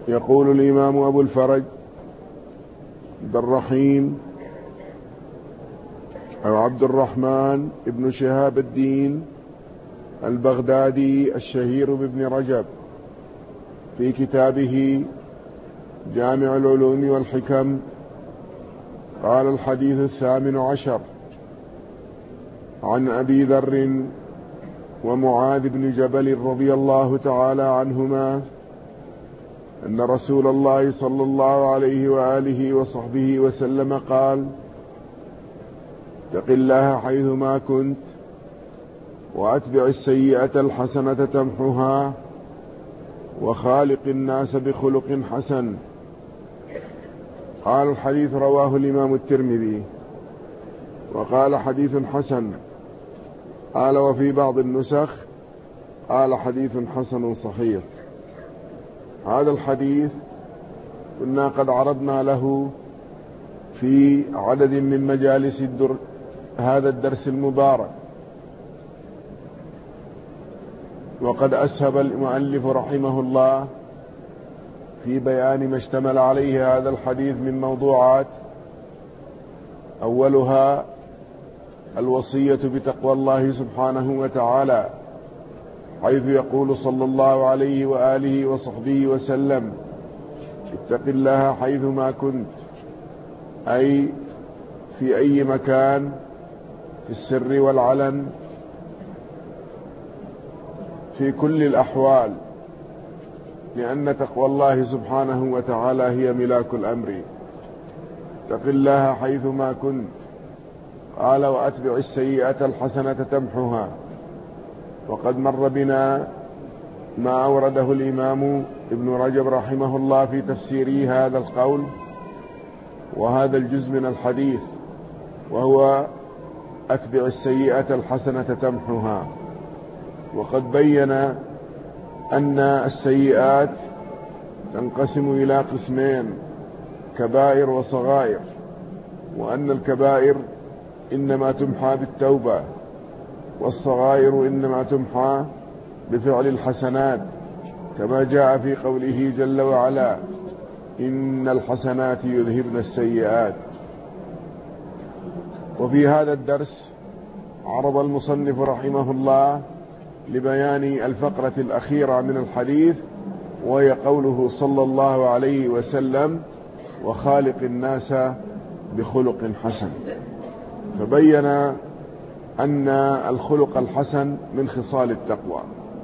يقول الإمام أبو الفرج عبد الرحيم أو عبد الرحمن ابن شهاب الدين البغدادي الشهير بابن رجب في كتابه جامع العلوم والحكم قال: الحديث 18 عن أبي ذر ومعاذ بن جبل رضي الله تعالى عنهما أن رسول الله صلى الله عليه وآله وصحبه وسلم قال: اتق الله حيثما كنت وأتبع السيئة الحسنة تمحها وخالق الناس بخلق حسن. قال: الحديث رواه الإمام الترمذي وقال: حديث حسن. قال: وفي بعض النسخ قال: حديث حسن صحيح. هذا الحديث كنا قد عرضنا له في عدد من مجالس هذا الدرس المبارك، وقد أسهب المؤلف رحمه الله في بيان ما اشتمل عليه هذا الحديث من موضوعات، أولها الوصية بتقوى الله سبحانه وتعالى، حيث يقول صلى الله عليه وآله وصحبه وسلم: اتق الله حيثما كنت، أي في أي مكان، في السر والعلن، في كل الأحوال، لأن تقوى الله سبحانه وتعالى هي ملاك الأمر. اتق الله حيثما كنت. قال: وأتبع السيئة الحسنة تمحها. وقد مر بنا ما أورده الإمام ابن رجب رحمه الله في تفسيره هذا القول وهذا الجزء من الحديث، وهو أتبع السيئة الحسنة تمحها. وقد بين أن السيئات تنقسم إلى قسمين: كبائر وصغائر، وأن الكبائر إنما تمحى بالتوبة، والصغائر إنما تمحى بفعل الحسنات، كما جاء في قوله جل وعلا: إن الحسنات يذهبن السيئات. وفي هذا الدرس عرض المصنف رحمه الله لبيان الفقرة الأخيرة من الحديث، وهي قوله صلى الله عليه وسلم: وخالق الناس بخلق حسن. فبين أن الخلق الحسن من خصال التقوى،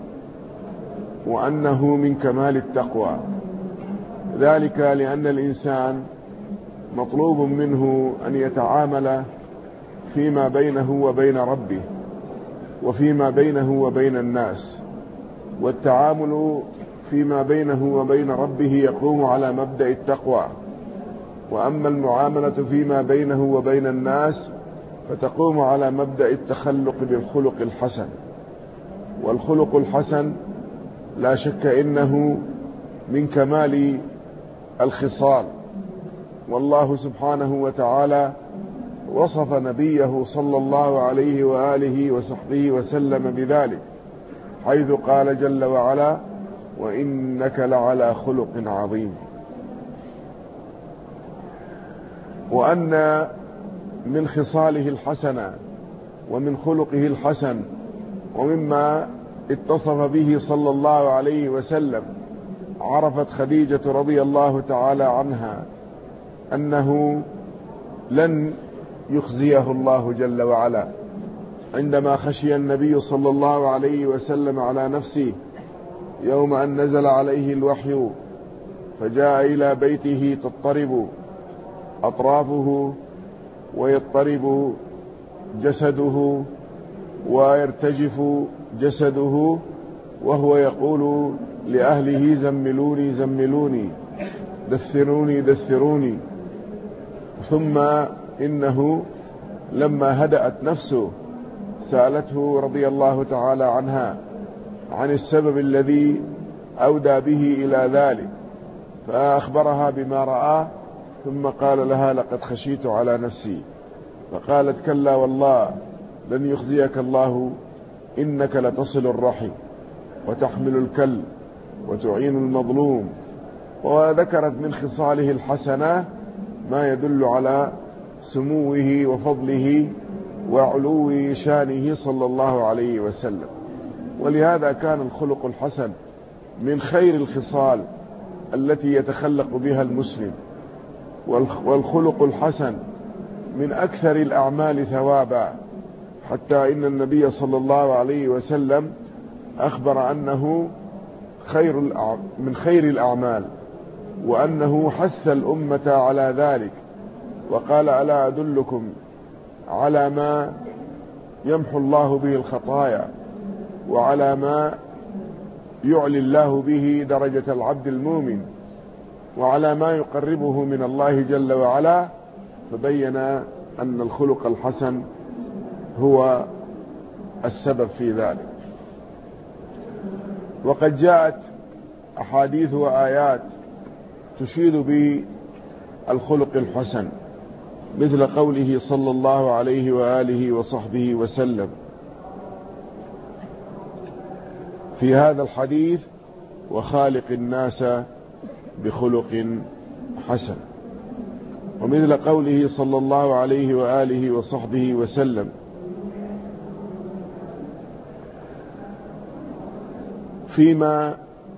وأنه من كمال التقوى، ذلك لأن الإنسان مطلوب منه أن يتعامل فيما بينه وبين ربه وفيما بينه وبين الناس، والتعامل فيما بينه وبين ربه يقوم على مبدأ التقوى، وأما المعاملة فيما بينه وبين الناس فتقوم على مبدأ التخلق بالخلق الحسن. والخلق الحسن لا شك إنه من كمال الخصال، والله سبحانه وتعالى وصف نبيه صلى الله عليه وآله وصحبه وسلم بذلك، حيث قال جل وعلا: وإنك لعلى خلق عظيم. وأن من خصاله الحسنة ومن خلقه الحسن ومما اتصف به صلى الله عليه وسلم، عرفت خديجة رضي الله تعالى عنها أنه لن يخزيه الله جل وعلا، عندما خشي النبي صلى الله عليه وسلم على نفسه يوم أن نزل عليه الوحي، فجاء إلى بيته تضطرب أطرافه ويضطرب جسده ويرتجف جسده، وهو يقول لأهله: زملوني زملوني، دثروني دثروني. ثم إنه لما هدأت نفسه سألته رضي الله تعالى عنها عن السبب الذي أودى به إلى ذلك، فأخبرها بما رأى، ثم قال لها: لقد خشيت على نفسي. فقالت: كلا والله لن يخزيك الله، إنك لتصل الرحم وتحمل الكل وتعين المظلوم وذكرت من خصاله الحسنة ما يدل على سموه وفضله وعلو شانه صلى الله عليه وسلم. ولهذا كان الخلق الحسن من خير الخصال التي يتخلق بها المسلم، والخلق الحسن من أكثر الأعمال ثوابا، حتى إن النبي صلى الله عليه وسلم أخبر أنه من خير الأعمال، وأنه حث الأمة على ذلك، وقال: ألا أدلكم على ما يمحو الله به الخطايا، وعلى ما يعلي الله به درجة العبد المؤمن، وعلى ما يقربه من الله جل وعلا. فبين أن الخلق الحسن هو السبب في ذلك. وقد جاءت أحاديث وآيات تشير بالخلق الحسن، مثل قوله صلى الله عليه وآله وصحبه وسلم في هذا الحديث: وخالق الناس بخلق حسن. ومثل قوله صلى الله عليه وآله وصحبه وسلم فيما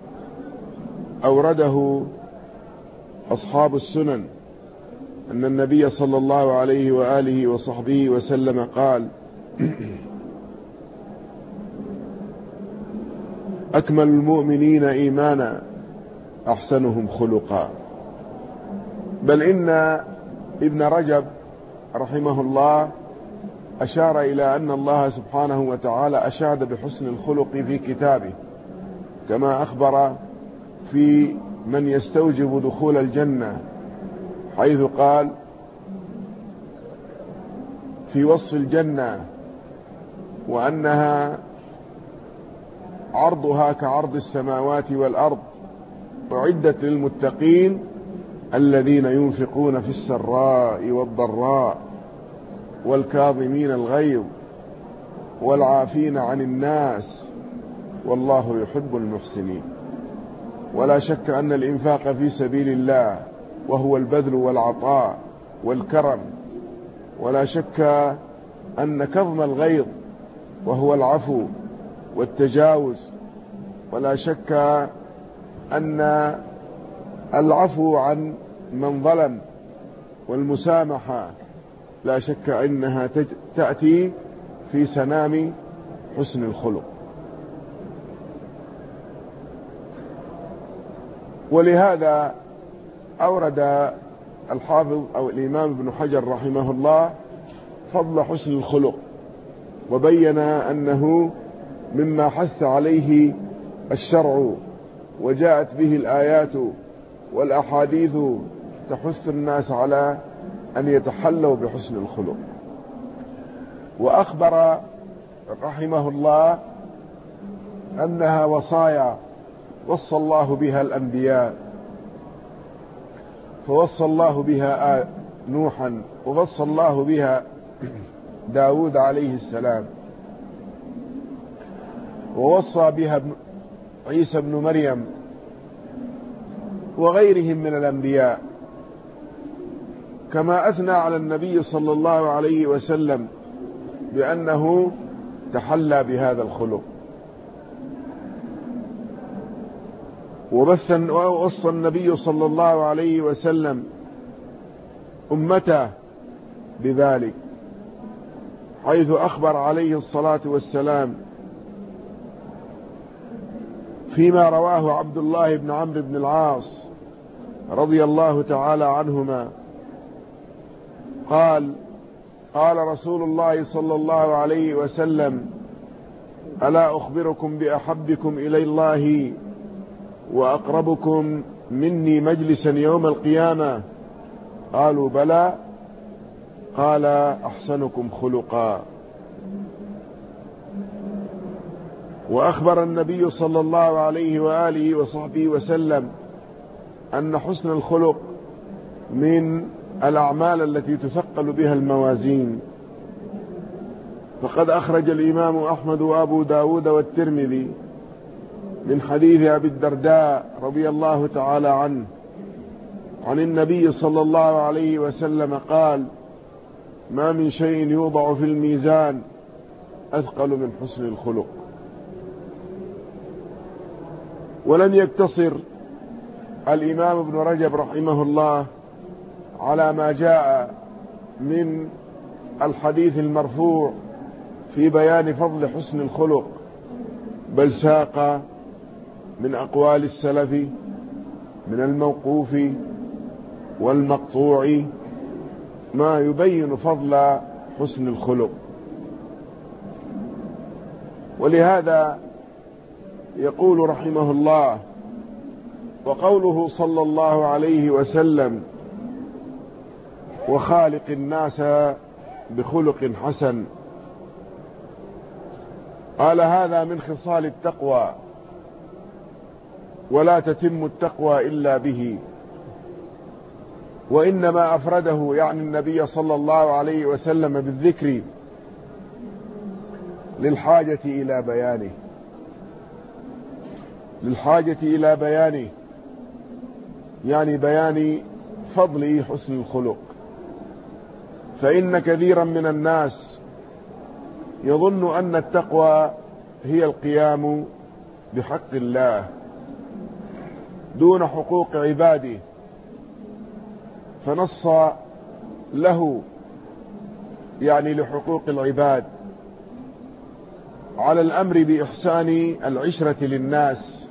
أورده أصحاب السنن أن النبي صلى الله عليه وآله وصحبه وسلم قال: أكمل المؤمنين إيمانا أحسنهم خلقا. بل إن ابن رجب رحمه الله أشار إلى أن الله سبحانه وتعالى أشاد بحسن الخلق في كتابه، كما أخبر في من يستوجب دخول الجنة، حيث قال في وصف الجنة: وأنها عرضها كعرض السماوات والأرض، أعدت للمتقين الذين ينفقون في السراء والضراء والكاظمين الغيظ والعافين عن الناس والله يحب المحسنين. ولا شك أن الإنفاق في سبيل الله وهو البذل والعطاء والكرم، ولا شك أن كظم الغيظ وهو العفو والتجاوز، ولا شك أن العفو عن من ظلم والمسامحة لا شك أنها تأتي في سنام حسن الخلق. ولهذا أورد الحافظ أو الإمام ابن حجر رحمه الله فضل حسن الخلق، وبين أنه مما حث عليه الشرع، وجاءت به الآيات والأحاديث تحث الناس على أن يتحلوا بحسن الخلق. وأخبر رحمه الله أنها وصايا وصى الله بها الأنبياء، فوصى الله بها نوحا، ووصى الله بها داود عليه السلام، ووصى بها عيسى بن مريم وغيرهم من الأنبياء، كما أثنى على النبي صلى الله عليه وسلم بأنه تحلى بهذا الخلق. ووصى النبي صلى الله عليه وسلم أمته بذلك، حيث أخبر عليه الصلاة والسلام فيما رواه عبد الله بن عمرو بن العاص رضي الله تعالى عنهما قال: قال رسول الله صلى الله عليه وسلم: ألا أخبركم بأحبكم إلى الله وأقربكم مني مجلسا يوم القيامة؟ قالوا: بلى. قال: أحسنكم خلقا. وأخبر النبي صلى الله عليه وآله وصحبه وسلم أن حسن الخلق من الأعمال التي تثقل بها الموازين. فقد أخرج الإمام أحمد وأبو داود والترمذي من حديث أبي الدرداء رضي الله تعالى عنه عن النبي صلى الله عليه وسلم قال: ما من شيء يوضع في الميزان أثقل من حسن الخلق. ولم يقتصر الإمام ابن رجب رحمه الله على ما جاء من الحديث المرفوع في بيان فضل حسن الخلق، بل ساق من أقوال السلف من الموقوف والمقطوع ما يبين فضل حسن الخلق. ولهذا يقول رحمه الله: وقوله صلى الله عليه وسلم: وخالق الناس بخلق حسن، قال: هذا من خصال التقوى، ولا تتم التقوى إلا به. وإنما أفرده يعني النبي صلى الله عليه وسلم بالذكر للحاجة إلى بيانه، يعني بيان فضل حسن الخلق. فإن كثيرا من الناس يظن أن التقوى هي القيام بحق الله دون حقوق عباده، فنص له يعني لحقوق العباد على الأمر بإحسان العشرة للناس،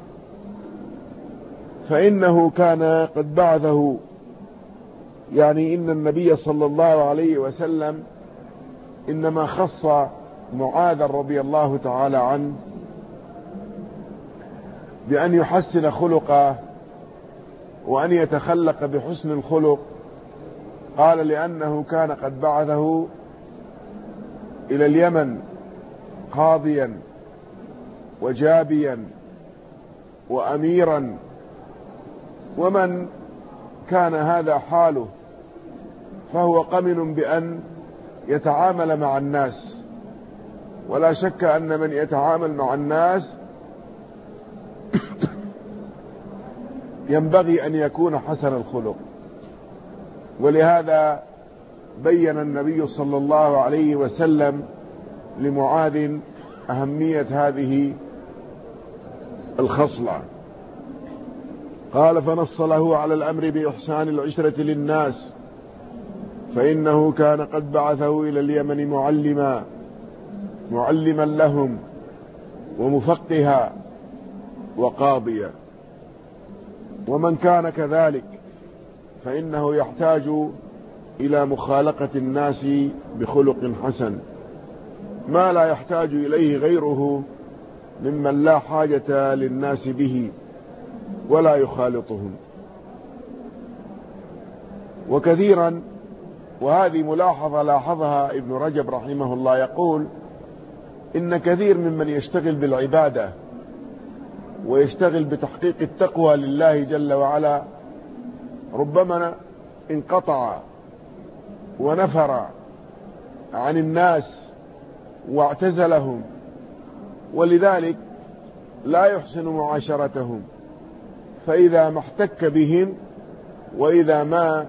فإنه كان قد بعثه، يعني إن النبي صلى الله عليه وسلم إنما خص معاذ رضي الله تعالى عنه بأن يحسن خلقه وأن يتخلق بحسن الخلق. قال: لأنه كان قد بعثه إلى اليمن قاضيا وجابيا وأميرا، ومن كان هذا حاله فهو قمن بأن يتعامل مع الناس، ولا شك أن من يتعامل مع الناس ينبغي أن يكون حسن الخلق. ولهذا بين النبي صلى الله عليه وسلم لمعاذ أهمية هذه الخصلة. قال: فنص له على الأمر بإحسان العشرة للناس، فإنه كان قد بعثه إلى اليمن معلما لهم ومفقها وقاضيا. ومن كان كذلك فإنه يحتاج إلى مخالقة الناس بخلق حسن، ما لا يحتاج إليه غيره ممن لا حاجة للناس به ولا يخالطهم. وكثيرا، وهذه ملاحظة لاحظها ابن رجب رحمه الله، يقول: إن كثير ممن يشتغل بالعبادة ويشتغل بتحقيق التقوى لله جل وعلا ربما انقطع ونفر عن الناس واعتزلهم، ولذلك لا يحسن معاشرتهم. فإذا ما احتك بهم وإذا ما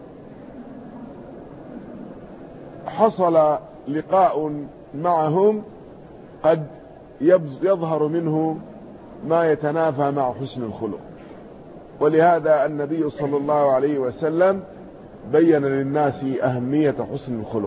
حصل لقاء معهم قد يظهر منه ما يتنافى مع حسن الخلق. ولهذا النبي صلى الله عليه وسلم بين للناس أهمية حسن الخلق،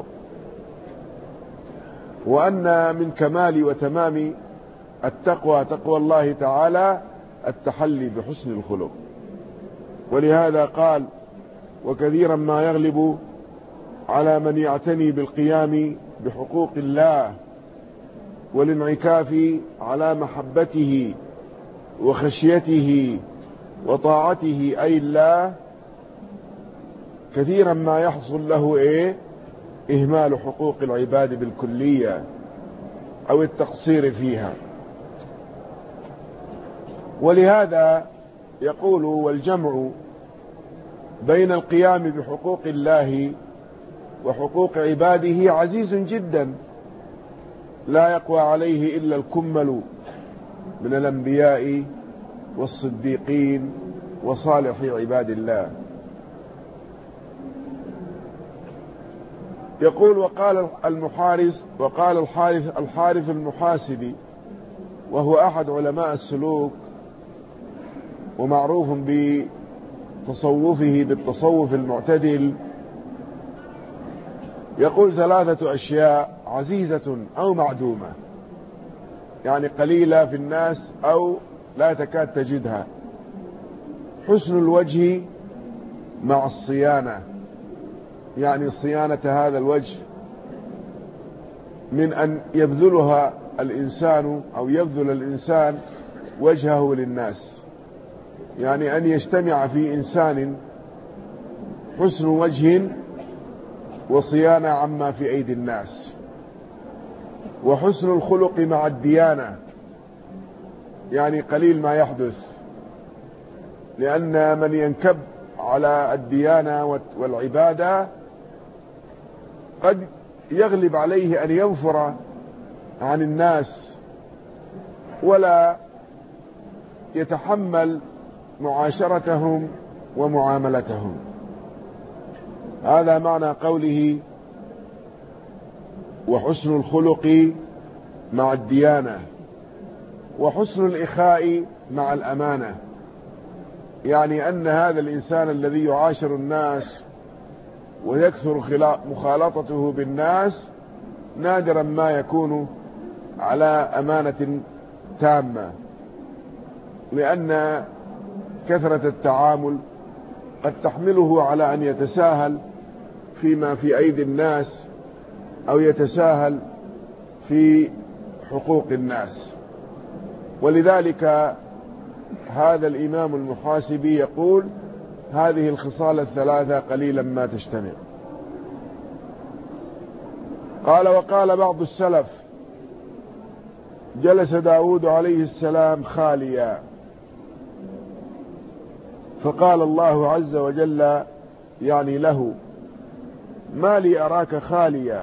وأن من كمال وتمام التقوى تقوى الله تعالى التحلي بحسن الخلق. ولهذا قال: وكثيرا ما يغلب على من يعتني بالقيام بحقوق الله والانعكاف على محبته وخشيته وطاعته أي الله، كثيرا ما يحصل له إهمال حقوق العباد بالكلية أو التقصير فيها. ولهذا يقول: والجمع بين القيام بحقوق الله وحقوق عباده عزيز جدا، لا يقوى عليه إلا الكمل من الأنبياء والصديقين وصالح عباد الله. يقول وقال الحارث المحاسبي، وهو أحد علماء السلوك ومعروف بتصوفه بالتصوف المعتدل، يقول 3 أشياء عزيزة أو معدومة، يعني قليلة في الناس أو لا تكاد تجدها: حسن الوجه مع الصيانة، يعني صيانة هذا الوجه من أن يبذلها الإنسان أو يبذل الإنسان وجهه للناس، يعني أن يجتمع في إنسان حسن وجه وصيانة عما في أيدي الناس. وحسن الخلق مع الديانة، يعني قليل ما يحدث، لأن من ينكب على الديانة والعبادة قد يغلب عليه أن ينفر عن الناس ولا يتحمل معاشرتهم ومعاملتهم. هذا معنى قوله وحسن الخلق مع الديانة. وحسن الإخاء مع الأمانة، يعني أن هذا الإنسان الذي يعاشر الناس ويكثر مخالطته بالناس نادرا ما يكون على أمانة تامة، لأن كثرة التعامل قد تحمله على أن يتساهل فيما في أيدي الناس أو يتساهل في حقوق الناس. ولذلك هذا الإمام المحاسبي يقول هذه الخصال 3 قليلا ما تجتمع. قال وقال بعض السلف: جلس داود عليه السلام خاليا، فقال الله عز وجل يعني له: ما لي أراك خاليا؟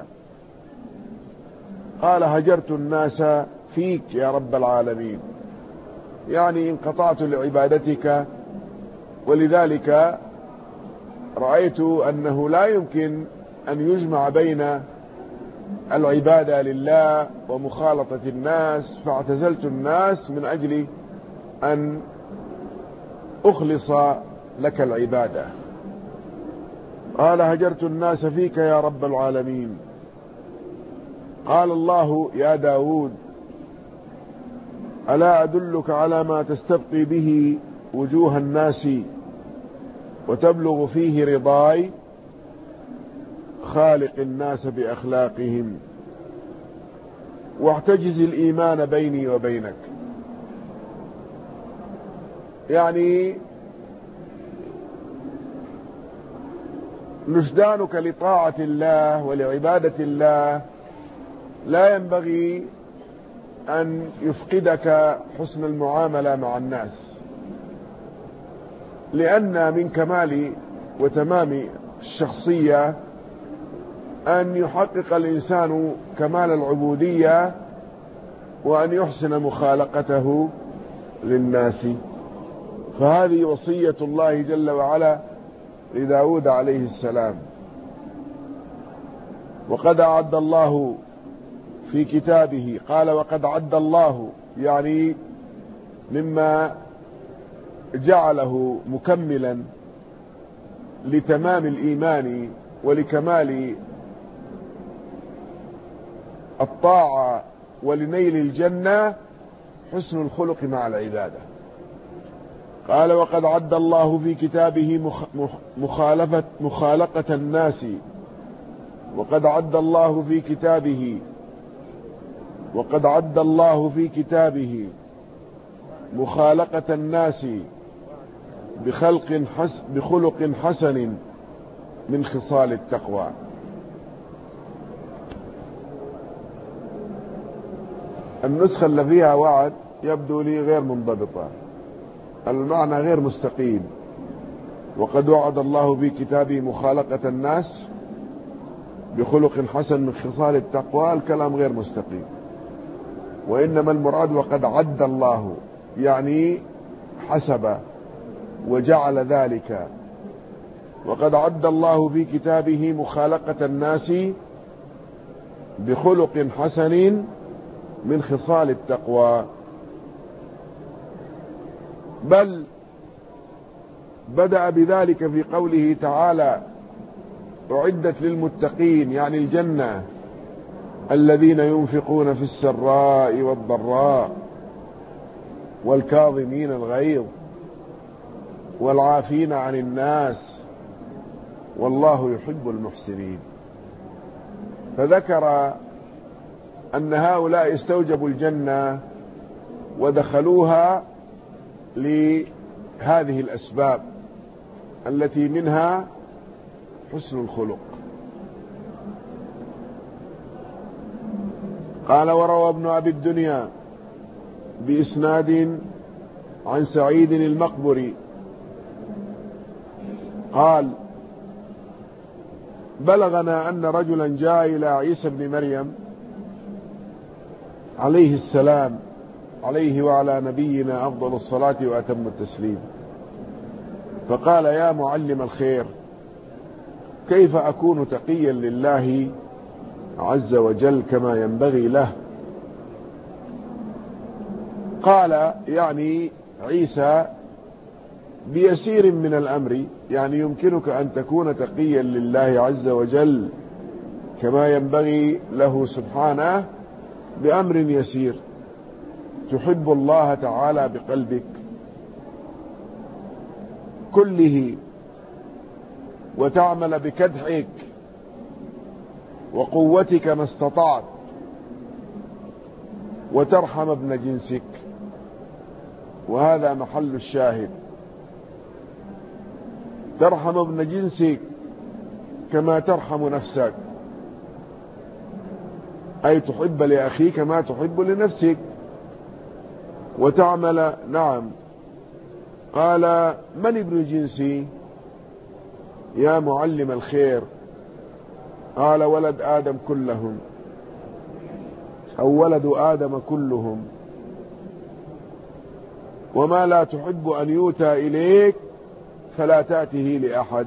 قال: هجرت الناس فيك يا رب العالمين، يعني انقطعت لعبادتك، ولذلك رأيت أنه لا يمكن أن يجمع بين العبادة لله ومخالطة الناس، فاعتزلت الناس من أجل أن أخلص لك العبادة. قال: هجرت الناس فيك يا رب العالمين. قال الله: يا داود، ألا أدلك على ما تستبقي به وجوه الناس وتبلغ فيه رضاي؟ خالق الناس بأخلاقهم واحتجز الإيمان بيني وبينك. يعني نشدانك لطاعة الله ولعبادة الله لا ينبغي أن يفقدك حسن المعاملة مع الناس، لأن من كمال وتمام الشخصية أن يحقق الإنسان كمال العبودية وأن يحسن مخالقته للناس. فهذه وصية الله جل وعلا لداود عليه السلام. وقد أعد الله في كتابه، قال وقد عد الله، يعني مما جعله مكملا لتمام الإيمان ولكمال الطاعة ولنيل الجنة حسن الخلق مع العبادة. قال وقد عد الله في كتابه مخالقة الناس، وقد عد الله في كتابه مخالقة الناس بخلق حسن من خصال التقوى. النسخة اللي فيها وعد يبدو لي غير منضبطة، المعنى غير مستقيم. وقد وعد الله في كتابه مخالقة الناس بخلق حسن من خصال التقوى، الكلام غير مستقيم. وإنما المراد وقد عد الله، يعني حسب وجعل ذلك. وقد عد الله في كتابه مخالقة الناس بخلق حسن من خصال التقوى، بل بدأ بذلك في قوله تعالى: أعدت للمتقين، يعني الجنة، الذين ينفقون في السراء والضراء والكاظمين الغيظ والعافين عن الناس والله يحب المحسنين. فذكر أن هؤلاء استوجبوا الجنة ودخلوها لهذه الأسباب التي منها حسن الخلق. قال: وروى ابن أبي الدنيا بإسناد عن سعيد المقبري قال: بلغنا أن رجلا جاء إلى عيسى بن مريم عليه السلام، عليه وعلى نبينا أفضل الصلاة وأتم التسليم، فقال: يا معلم الخير، كيف أكون تقيا لله عز وجل كما ينبغي له؟ قال يعني عيسى: بيسير من الأمر، يعني يمكنك أن تكون تقيا لله عز وجل كما ينبغي له سبحانه بأمر يسير، تحب الله تعالى بقلبك كله، وتعمل بكدحك وقوتك ما استطعت، وترحم ابن جنسك. وهذا محل الشاهد، ترحم ابن جنسك كما ترحم نفسك، أي تحب لأخيك ما تحب لنفسك، وتعمل. نعم. قال: من ابن جنسي يا معلم الخير؟ قال: ولد آدم كلهم، أو ولد آدم كلهم، وما لا تحب أن يؤتى إليك فلا تأته لأحد،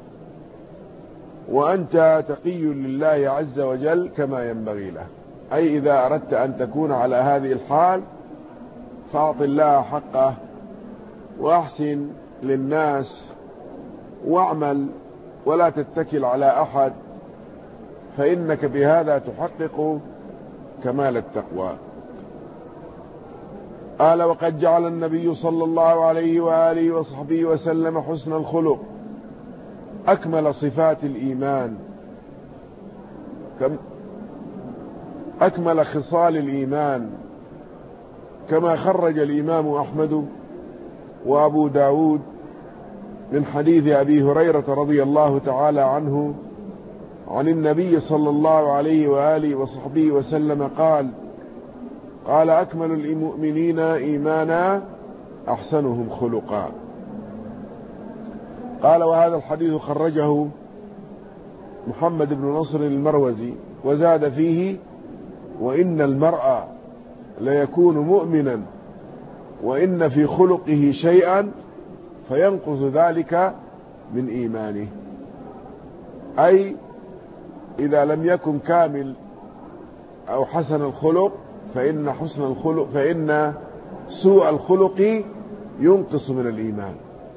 وأنت تقي لله عز وجل كما ينبغي له. أي إذا أردت أن تكون على هذه الحال فأعط الله حقه، وأحسن للناس، واعمل ولا تتكل على أحد، فإنك بهذا تحقق كمال التقوى. قال: وقد جعل النبي صلى الله عليه وآله وصحبه وسلم حسن الخلق أكمل صفات الإيمان، أكمل خصال الإيمان، كما خرج الإمام أحمد وأبو داود من حديث أبي هريرة رضي الله تعالى عنه عن النبي صلى الله عليه وآله وصحبه وسلم قال: أكمل المؤمنين إيمانا أحسنهم خلقا. قال: وهذا الحديث خرجه محمد بن نصر المروزي، وزاد فيه: وإن المرء ليكون مؤمنا وإن في خلقه شيئا فينقص ذلك من إيمانه. أي إذا لم يكن كامل أو حسن الخلق فإن سوء الخلق ينقص من الإيمان.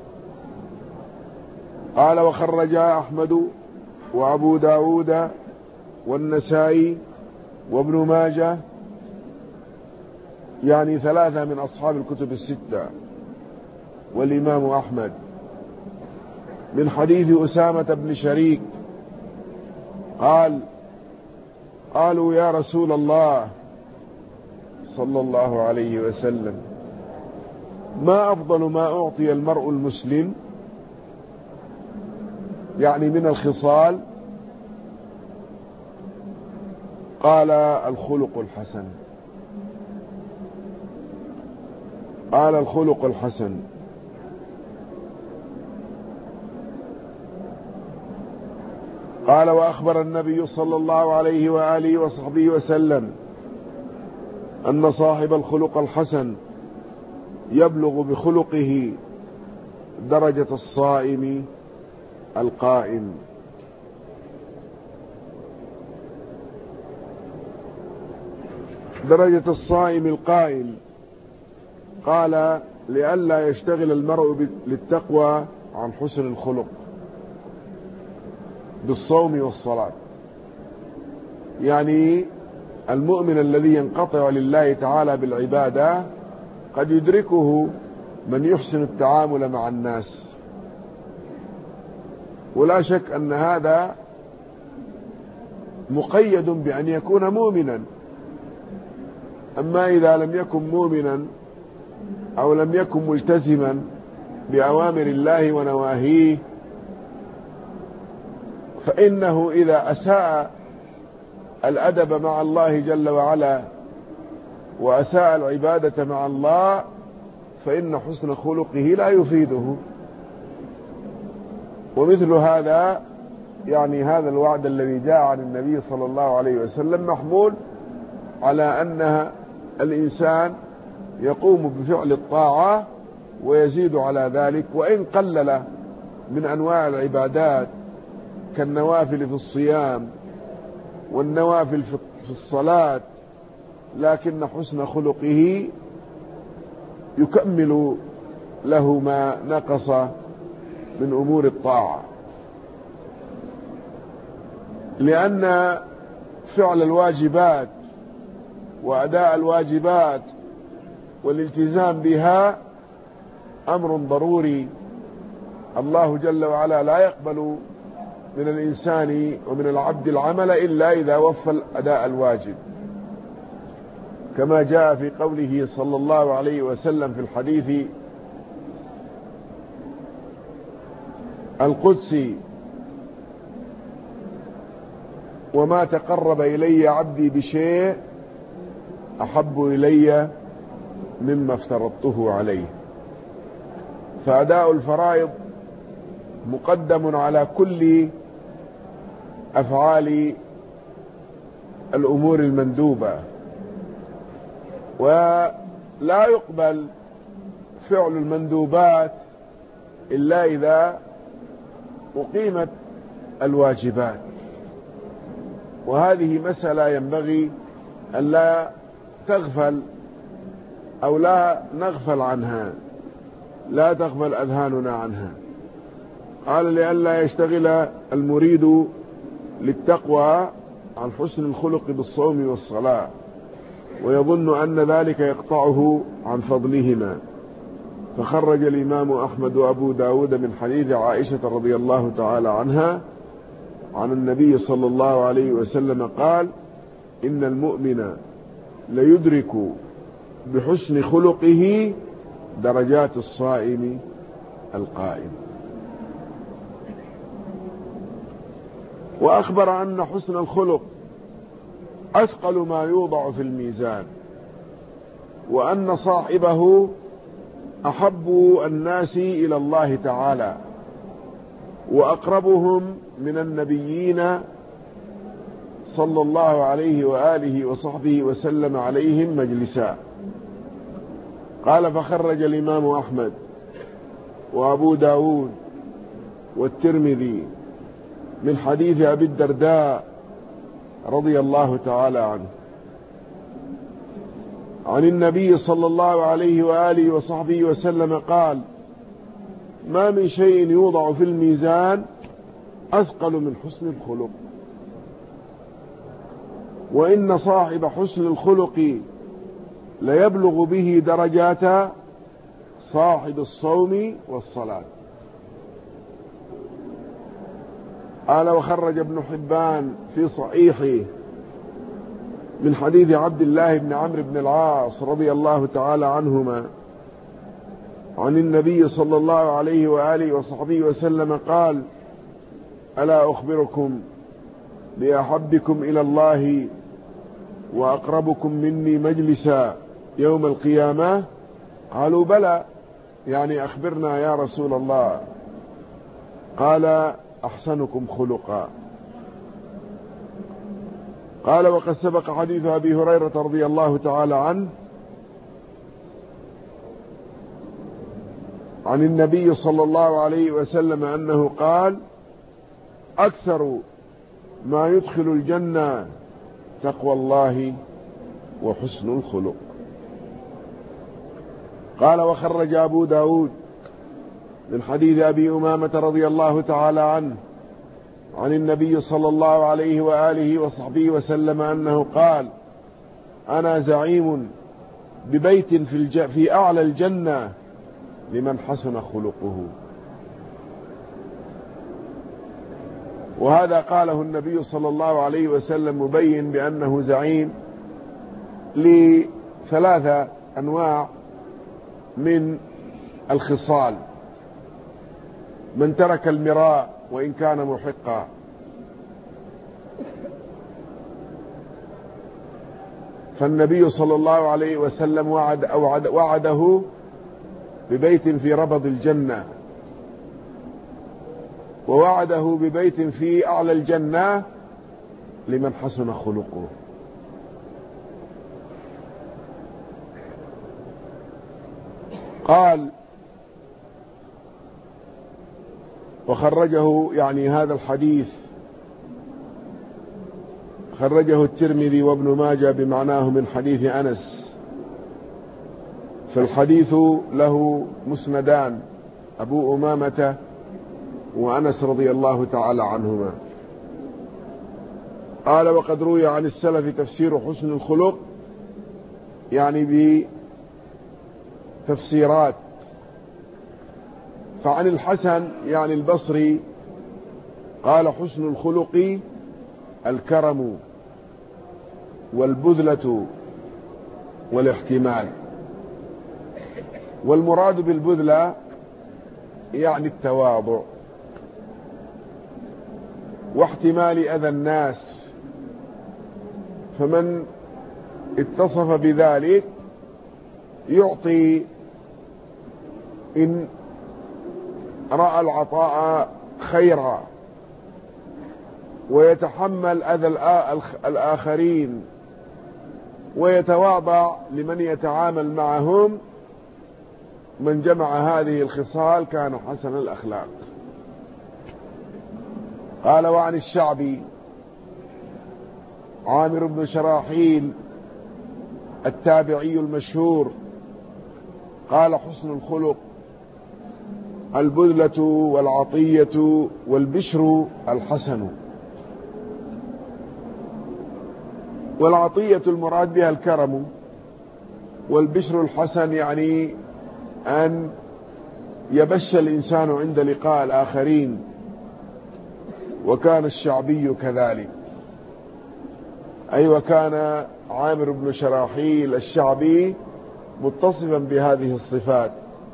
قال: وخرج أحمد وأبو داود والنسائي وابن ماجه، يعني ثلاثة من أصحاب الكتب الستة، والإمام أحمد، من حديث أسامة بن شريك قالوا: يا رسول الله صلى الله عليه وسلم، ما أفضل ما أعطي المرء المسلم، يعني من الخصال؟ قال: الخلق الحسن. قال: الخلق الحسن. قال: وأخبر النبي صلى الله عليه وآله وصحبه وسلم أن صاحب الخلق الحسن يبلغ بخلقه درجة الصائم القائم. درجة الصائم القائم قال لئلا يشتغل المرء للتقوى عن حسن الخلق بالصوم والصلاة. يعني المؤمن الذي ينقطع لله تعالى بالعبادة قد يدركه من يحسن التعامل مع الناس، ولا شك أن هذا مقيد بأن يكون مؤمنا. أما إذا لم يكن مؤمنا أو لم يكن ملتزما بأوامر الله ونواهيه، فإنه إذا أساء الأدب مع الله جل وعلا وأساء العبادة مع الله فإن حسن خلقه لا يفيده. ومثل هذا يعني هذا الوعد الذي جاء عن النبي صلى الله عليه وسلم محمول على أن الإنسان يقوم بفعل الطاعة ويزيد على ذلك، وإن قلل من أنواع العبادات كالنوافل في الصيام والنوافل في الصلاة، لكن حسن خلقه يكمل له ما نقص من أمور الطاعة. لأن فعل الواجبات وأداء الواجبات والالتزام بها أمر ضروري. الله جل وعلا لا يقبل من الإنسان ومن العبد العمل إلا إذا وفى أداء الواجب، كما جاء في قوله صلى الله عليه وسلم في الحديث القدسي: وما تقرب إلي عبدي بشيء أحب إلي مما افترضته عليه. فأداء الفرائض مقدم على كل أفعال الأمور المندوبة، ولا يقبل فعل المندوبات إلا إذا أقيمت الواجبات. وهذه مسألة ينبغي أن لا تغفل أو لا نغفل عنها، لا تغفل أذهاننا عنها. قال لئلا يشتغل المريد للتقوى عن حسن الخلق بالصوم والصلاة ويظن أن ذلك يقطعه عن فضلهما. فخرج الإمام أحمد وأبو داود من حديث عائشة رضي الله تعالى عنها عن النبي صلى الله عليه وسلم قال: إن المؤمن ليدرك بحسن خلقه درجات الصائم القائم. وأخبر أن حسن الخلق أثقل ما يوضع في الميزان، وأن صاحبه أحب الناس إلى الله تعالى وأقربهم من النبيين صلى الله عليه وآله وصحبه وسلم عليهم مجلسا. قال: فخرج الإمام أحمد وأبو داود والترمذي من حديث أبي الدرداء رضي الله تعالى عنه عن النبي صلى الله عليه وآله وصحبه وسلم قال: ما من شيء يوضع في الميزان أثقل من حسن الخلق، وإن صاحب حسن الخلق ليبلغ به درجات صاحب الصوم والصلاة. قال: وخرج ابن حبان في صحيحه من حديث عبد الله بن عمرو بن العاص رضي الله تعالى عنهما عن النبي صلى الله عليه وآله وصحبه وسلم قال: ألا أخبركم بأحبكم إلى الله وأقربكم مني مجلسا يوم القيامة؟ قالوا: بلى، يعني أخبرنا يا رسول الله. قال: أحسنكم خلقا. قال وقد سبق حديث أبي هريرة رضي الله تعالى عنه عن النبي صلى الله عليه وسلم أنه قال أكثر ما يدخل الجنة تقوى الله وحسن الخلق. قال وخرج أبو داود من حديث أبي أمامة رضي الله تعالى عنه عن النبي صلى الله عليه وآله وصحبه وسلم أنه قال أنا زعيم ببيت في أعلى الجنة لمن حسن خلقه. وهذا قاله النبي صلى الله عليه وسلم مبين بأنه زعيم لثلاثة أنواع من الخصال: من ترك المراء وإن كان محقا، فالنبي صلى الله عليه وسلم وعده ببيت في ربض الجنة، ووعده ببيت في أعلى الجنة لمن حسن خلقه. قال وخرجه، يعني هذا الحديث خرجه الترمذي وابن ماجه بمعناه من حديث أنس. فالحديث له مسندان: أبو أمامة وأنس رضي الله تعالى عنهما. قال وقد روي عن السلف تفسير حسن الخلق، يعني بتفسيرات. فعن الحسن يعني البصري قال حسن الخلق الكرم والبذلة والاحتمال. والمراد بالبذلة يعني التواضع واحتمال أذى الناس، فمن اتصف بذلك يعطي إن رأى العطاء خيرا، ويتحمل أذى الآخرين، ويتواضع لمن يتعامل معهم. من جمع هذه الخصال كان حسن الأخلاق. قال وعن الشعبي عامر بن شراحيل التابعي المشهور قال حسن الخلق البذلة والعطية والبشر الحسن. والعطية المراد بها الكرم، والبشر الحسن يعني أن يبش الإنسان عند لقاء الآخرين. وكان الشعبي كذلك، أي وكان عامر بن شراحيل الشعبي متصفا بهذه الصفات: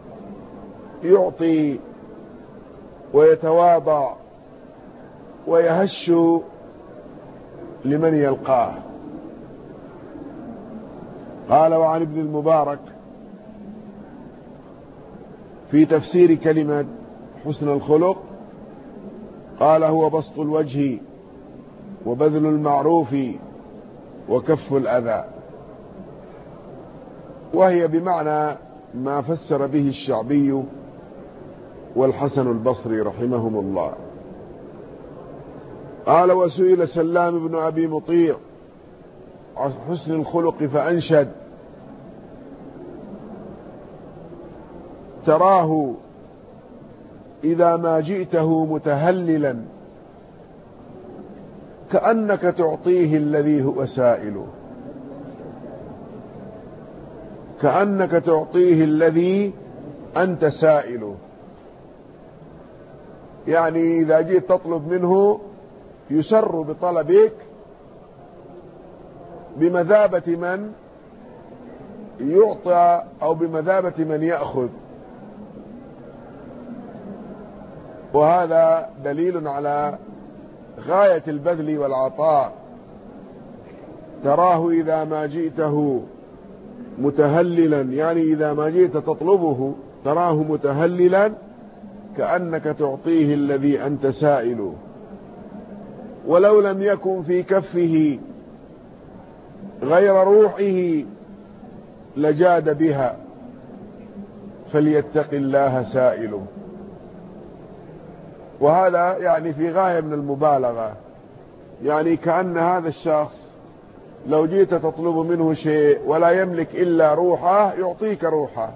يعطي ويتواضع ويهش لمن يلقاه. قال وعن ابن المبارك في تفسير كلمة حسن الخلق قال هو بسط الوجه وبذل المعروف وكف الأذى، وهي بمعنى ما فسر به الشعبي والحسن البصري رحمهم الله. قال وسئل سلام بن أبي مطيع عن حسن الخلق فأنشد: تراه إذا ما جئته متهللا كأنك تعطيه الذي هو سائله، كأنك تعطيه الذي أنت سائله. يعني إذا جئت تطلب منه يسر بطلبك بمثابة من يعطى أو بمثابة من يأخذ. وهذا دليل على غاية البذل والعطاء. تراه إذا ما جئته متهللا، يعني إذا ما جئت تطلبه تراه متهللا كأنك تعطيه الذي أنت سائله، ولو لم يكن في كفه غير روحه لجاد بها فليتق الله سائله. وهذا يعني في غاية من المبالغة، يعني كأن هذا الشخص لو جيت تطلب منه شيء ولا يملك إلا روحه يعطيك روحه،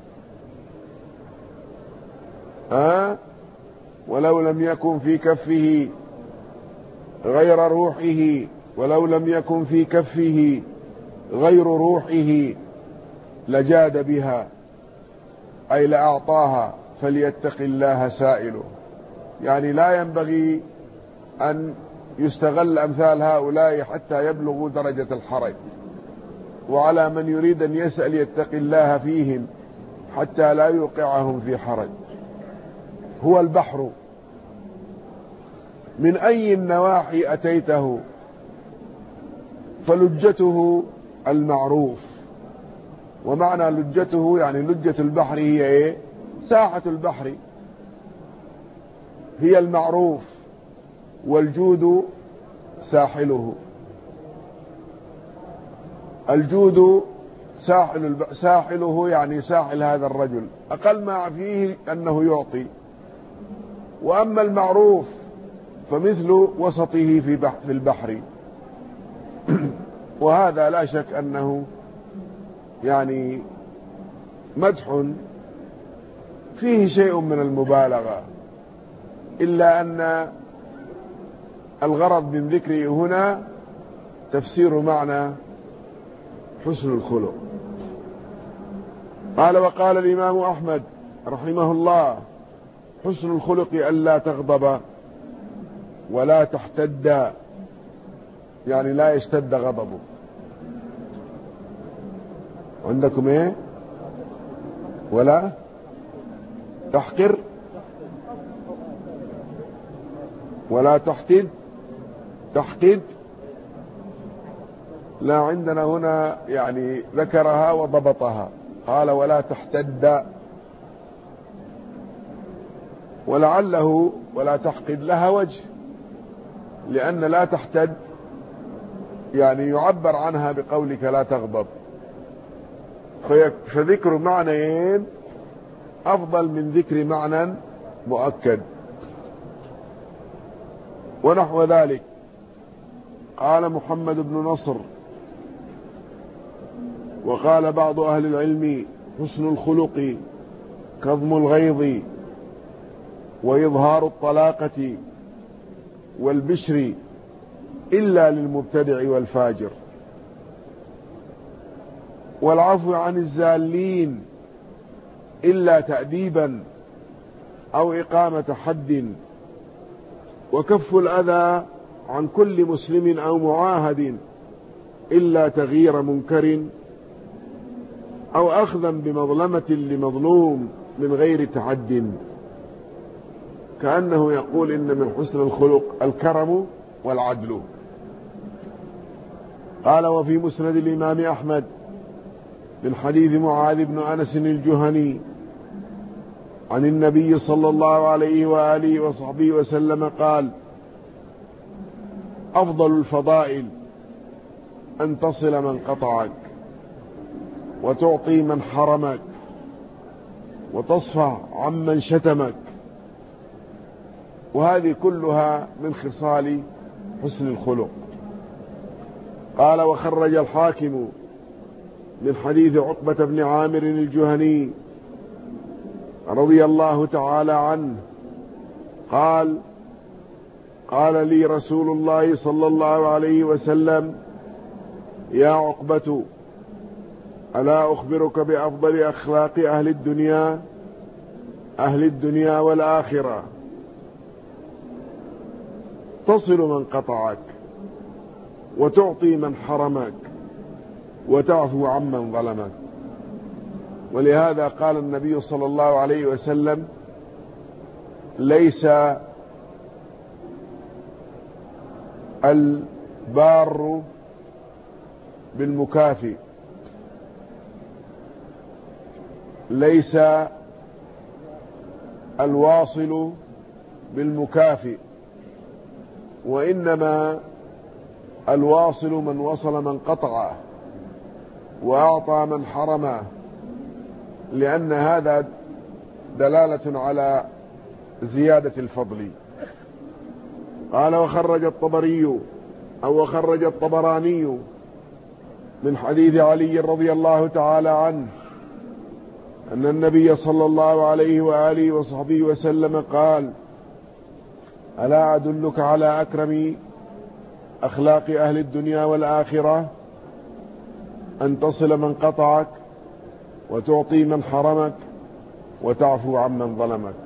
ولو لم يكن في كفه غير روحه، ولو لم يكن في كفه غير روحه لجاد بها أي لأعطاها فليتق الله سائله. يعني لا ينبغي أن يستغل أمثال هؤلاء حتى يبلغوا درجة الحرج، وعلى من يريد أن يسأل يتق الله فيهم حتى لا يوقعهم في حرج. هو البحر من أي النواحي أتيته فلجته المعروف. ومعنى لجته يعني لجة البحر هي إيه؟ ساحة البحر هي المعروف، والجود ساحله. الجود ساحله يعني ساحل هذا الرجل، أقل ما فيه أنه يعطي. وأما المعروف فمثل وسطه في البحر. وهذا لا شك أنه يعني مدح فيه شيء من المبالغة، إلا أن الغرض من ذكره هنا تفسير معنى حسن الخلق. قال وقال الإمام أحمد رحمه الله: حسن الخلق ألا تغضب ولا تحتد، يعني لا يشتد غضبه. عندكم ايه؟ ولا تحقر ولا تحتد. تحقد لا، عندنا هنا يعني ذكرها وضبطها، قال ولا تحتد، ولعله ولا تحقد لها وجه، لأن لا تحتد يعني يعبر عنها بقولك لا تغضب، فذكر معنيين أفضل من ذكر معنى مؤكد. ونحو ذلك قال محمد بن نصر وقال بعض أهل العلم: حسن الخلق كظم الغيظ وإظهار الطلاقة والبشر إلا للمبتدع والفاجر، والعفو عن الزالين إلا تأديبا أو إقامة حد، وكف الأذى عن كل مسلم أو معاهد إلا تغيير منكر أو أخذا بمظلمة لمظلوم من غير تعد. كأنه يقول إن من حسن الخلق الكرم والعدل. قال وفي مسند الإمام أحمد من حديث معاذ بن أنس الجهني عن النبي صلى الله عليه وآله وصحبه وسلم قال: أفضل الفضائل أن تصل من قطعك، وتعطي من حرمك، وتصفح عمن شتمك. وهذه كلها من خصال حسن الخلق. قال وخرج الحاكم من حديث عقبة بن عامر الجهني رضي الله تعالى عنه قال: قال لي رسول الله صلى الله عليه وسلم: يا عقبة، ألا أخبرك بأفضل أخلاق أهل الدنيا والآخرة؟ تصل من قطعك، وتعطي من حرمك، وتعفو عمن ظلمك. ولهذا قال النبي صلى الله عليه وسلم: ليس البار بالمكافئ، ليس الواصل بالمكافئ، وإنما الواصل من وصل من قطعه، وأعطى من حرمه، لأن هذا دلالة على زيادة الفضل. قال وخرج الطبري أو وخرج الطبراني من حديث علي رضي الله تعالى عنه أن النبي صلى الله عليه وآله وصحبه وسلم قال: ألا أدلك على أكرم أخلاق أهل الدنيا والآخرة؟ أن تصل من قطعك، وتعطي من حرمك، وتعفو عمن ظلمك.